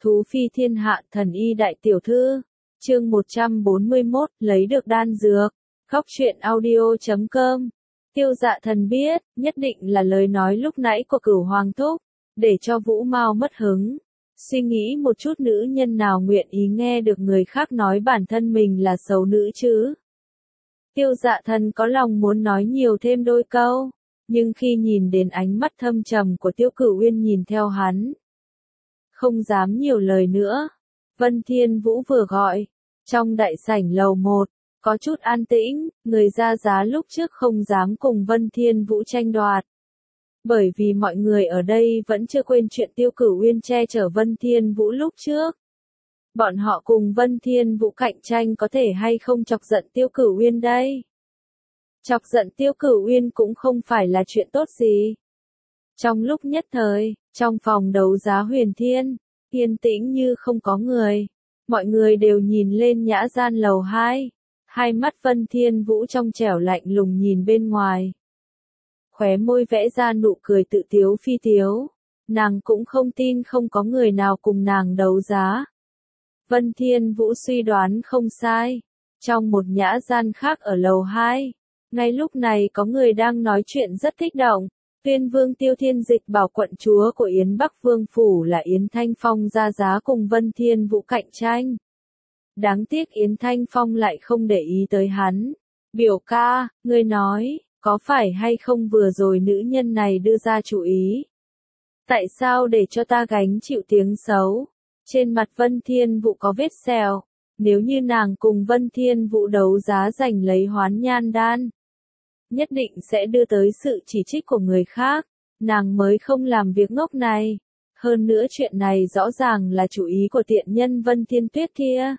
Thú phi thiên hạ thần y đại tiểu thư. Chương 141, lấy được đan dược. Góc truyện audio.com. Tiêu Dạ Thần biết, nhất định là lời nói lúc nãy của Cửu Hoàng thúc, để cho Vũ Mao mất hứng. Suy nghĩ một chút, nữ nhân nào nguyện ý nghe được người khác nói bản thân mình là xấu nữ chứ? Tiêu Dạ Thần có lòng muốn nói nhiều thêm đôi câu, nhưng khi nhìn đến ánh mắt thâm trầm của Tiêu Cửu Uyên nhìn theo hắn, không dám nhiều lời nữa. Vân Thiên Vũ vừa gọi, trong đại sảnh lầu 1, có chút an tĩnh, người ra giá lúc trước không dám cùng Vân Thiên Vũ tranh đoạt. Bởi vì mọi người ở đây vẫn chưa quên chuyện Tiêu Cửu Uyên che chở Vân Thiên Vũ lúc trước. Bọn họ cùng Vân Thiên Vũ cạnh tranh có thể hay không chọc giận Tiêu Cửu Uyên đây? Chọc giận Tiêu Cửu Uyên cũng không phải là chuyện tốt gì. Trong lúc nhất thời, trong phòng đấu giá Huyền Thiên, yên tĩnh như không có người. Mọi người đều nhìn lên nhã gian lầu 2. Hai mắt Vân Thiên Vũ trong trẻo lạnh lùng nhìn bên ngoài. Khóe môi vẽ ra nụ cười tự tiếu phi tiếu. Nàng cũng không tin không có người nào cùng nàng đấu giá. Vân Thiên Vũ suy đoán không sai. Trong một nhã gian khác ở lầu 2, ngay lúc này có người đang nói chuyện rất kích động. Tuyên Vương Tiêu Thiên Dịch bảo quận chúa của Yến Bắc Vương Phủ là Yến Thanh Phong ra giá cùng Vân Thiên Vũ cạnh tranh. Đáng tiếc Yến Thanh Phong lại không để ý tới hắn. Biểu ca, ngươi nói, có phải hay không vừa rồi nữ nhân này đưa ra chủ ý? Tại sao để cho ta gánh chịu tiếng xấu? Trên mặt Vân Thiên Vũ có vết sẹo. Nếu như nàng cùng Vân Thiên Vũ đấu giá giành lấy Hoán Nhan Đan, nhất định sẽ đưa tới sự chỉ trích của người khác. Nàng mới không làm việc ngốc này. Hơn nữa chuyện này rõ ràng là chủ ý của tiện nhân Vân Thiên Tuyết kia.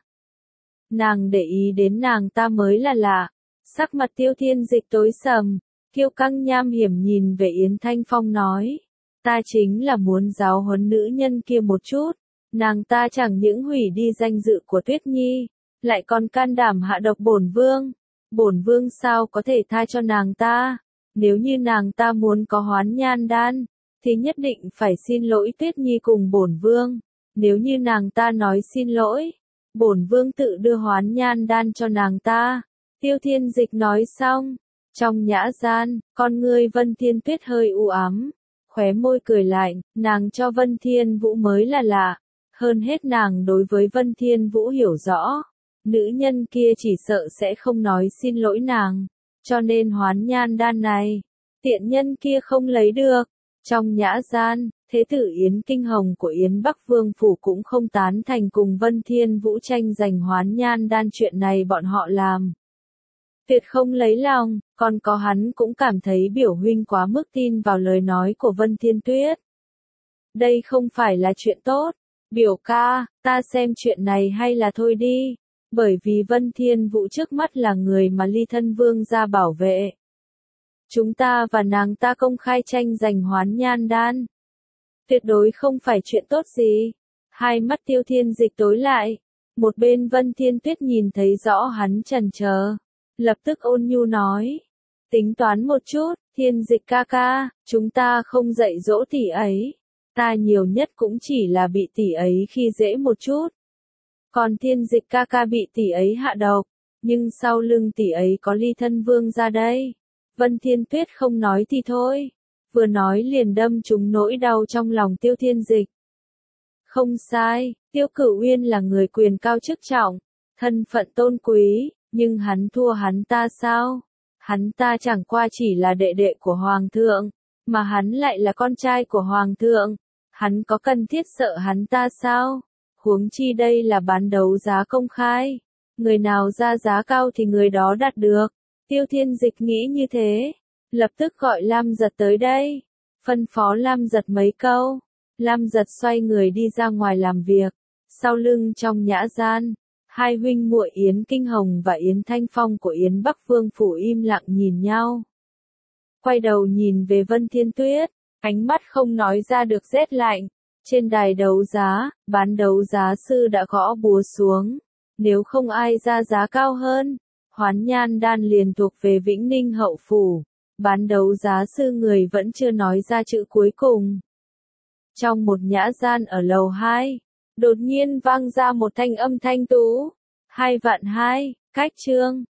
Nàng để ý đến nàng ta mới là lạ. Sắc mặt Tiêu Thiên Dịch tối sầm, kiêu căng nham hiểm nhìn về Yến Thanh Phong nói. Ta chính là muốn giáo huấn nữ nhân kia một chút. Nàng ta chẳng những hủy đi danh dự của Tuyết Nhi, lại còn can đảm hạ độc bổn vương. Bổn vương sao có thể tha cho nàng ta? Nếu như nàng ta muốn có Hoán Nhan Đan, thì nhất định phải xin lỗi Tuyết Nhi cùng bổn vương. Nếu như nàng ta nói xin lỗi, bổn vương tự đưa Hoán Nhan Đan cho nàng ta. Tiêu Thiên Dịch nói xong, trong nhã gian, con ngươi Vân Thiên Tuyết hơi u ám, khóe môi cười lạnh, nàng cho Vân Thiên Vũ mới là lạ. Hơn hết nàng đối với Vân Thiên Vũ hiểu rõ. Nữ nhân kia chỉ sợ sẽ không nói xin lỗi nàng, cho nên Hoán Nhan Đan này, tiện nhân kia không lấy được. Trong nhã gian, thế tử Yến Kinh Hồng của Yến Bắc Vương Phủ cũng không tán thành cùng Vân Thiên Vũ tranh giành Hoán Nhan Đan, chuyện này bọn họ làm tuyệt không lấy lòng, còn có hắn cũng cảm thấy biểu huynh quá mức tin vào lời nói của Vân Thiên Tuyết. Đây không phải là chuyện tốt. Biểu ca, ta xem chuyện này hay là thôi đi. Bởi vì Vân Thiên Vũ trước mắt là người mà Ly Thân Vương ra bảo vệ. Chúng ta và nàng ta công khai tranh giành Hoán Nhan Đan, tuyệt đối không phải chuyện tốt gì. Hai mắt Tiêu Thiên Dịch tối lại. Một bên Vân Thiên Tuyết nhìn thấy rõ hắn chần chờ, lập tức ôn nhu nói. Tính toán một chút, Thiên Dịch ca ca, chúng ta không dạy dỗ tỷ ấy. Ta nhiều nhất cũng chỉ là bị tỷ ấy khi dễ một chút. Còn Thiên Dịch ca ca bị tỷ ấy hạ độc, nhưng sau lưng tỷ ấy có Ly Thân Vương ra đây. Vân Thiên Tuyết không nói thì thôi, vừa nói liền đâm trúng nỗi đau trong lòng Tiêu Thiên Dịch. Không sai, Tiêu Cửu Uyên là người quyền cao chức trọng, thân phận tôn quý, nhưng hắn thua hắn ta sao? Hắn ta chẳng qua chỉ là đệ đệ của Hoàng thượng, mà hắn lại là con trai của Hoàng thượng. Hắn có cần thiết sợ hắn ta sao? Huống chi đây là bán đấu giá công khai. Người nào ra giá cao thì người đó đạt được. Tiêu Thiên Dịch nghĩ như thế. Lập tức gọi Lam Giật tới đây. Phân phó Lam Giật mấy câu. Lam Giật xoay người đi ra ngoài làm việc. Sau lưng trong nhã gian, hai huynh muội Yến Kinh Hồng và Yến Thanh Phong của Yến Bắc Vương Phủ im lặng nhìn nhau. Quay đầu nhìn về Vân Thiên Tuyết. Ánh mắt không nói ra được rét lạnh. Trên đài đấu giá, bán đấu giá sư đã gõ búa xuống. Nếu không ai ra giá cao hơn, Hoán Nhan Đan liền thuộc về Vĩnh Ninh Hậu Phủ. Bán đấu giá sư người vẫn chưa nói ra chữ cuối cùng. Trong một nhã gian ở lầu 2, Đột nhiên vang ra một thanh âm thanh tú. 2 vạn 2, cách chương.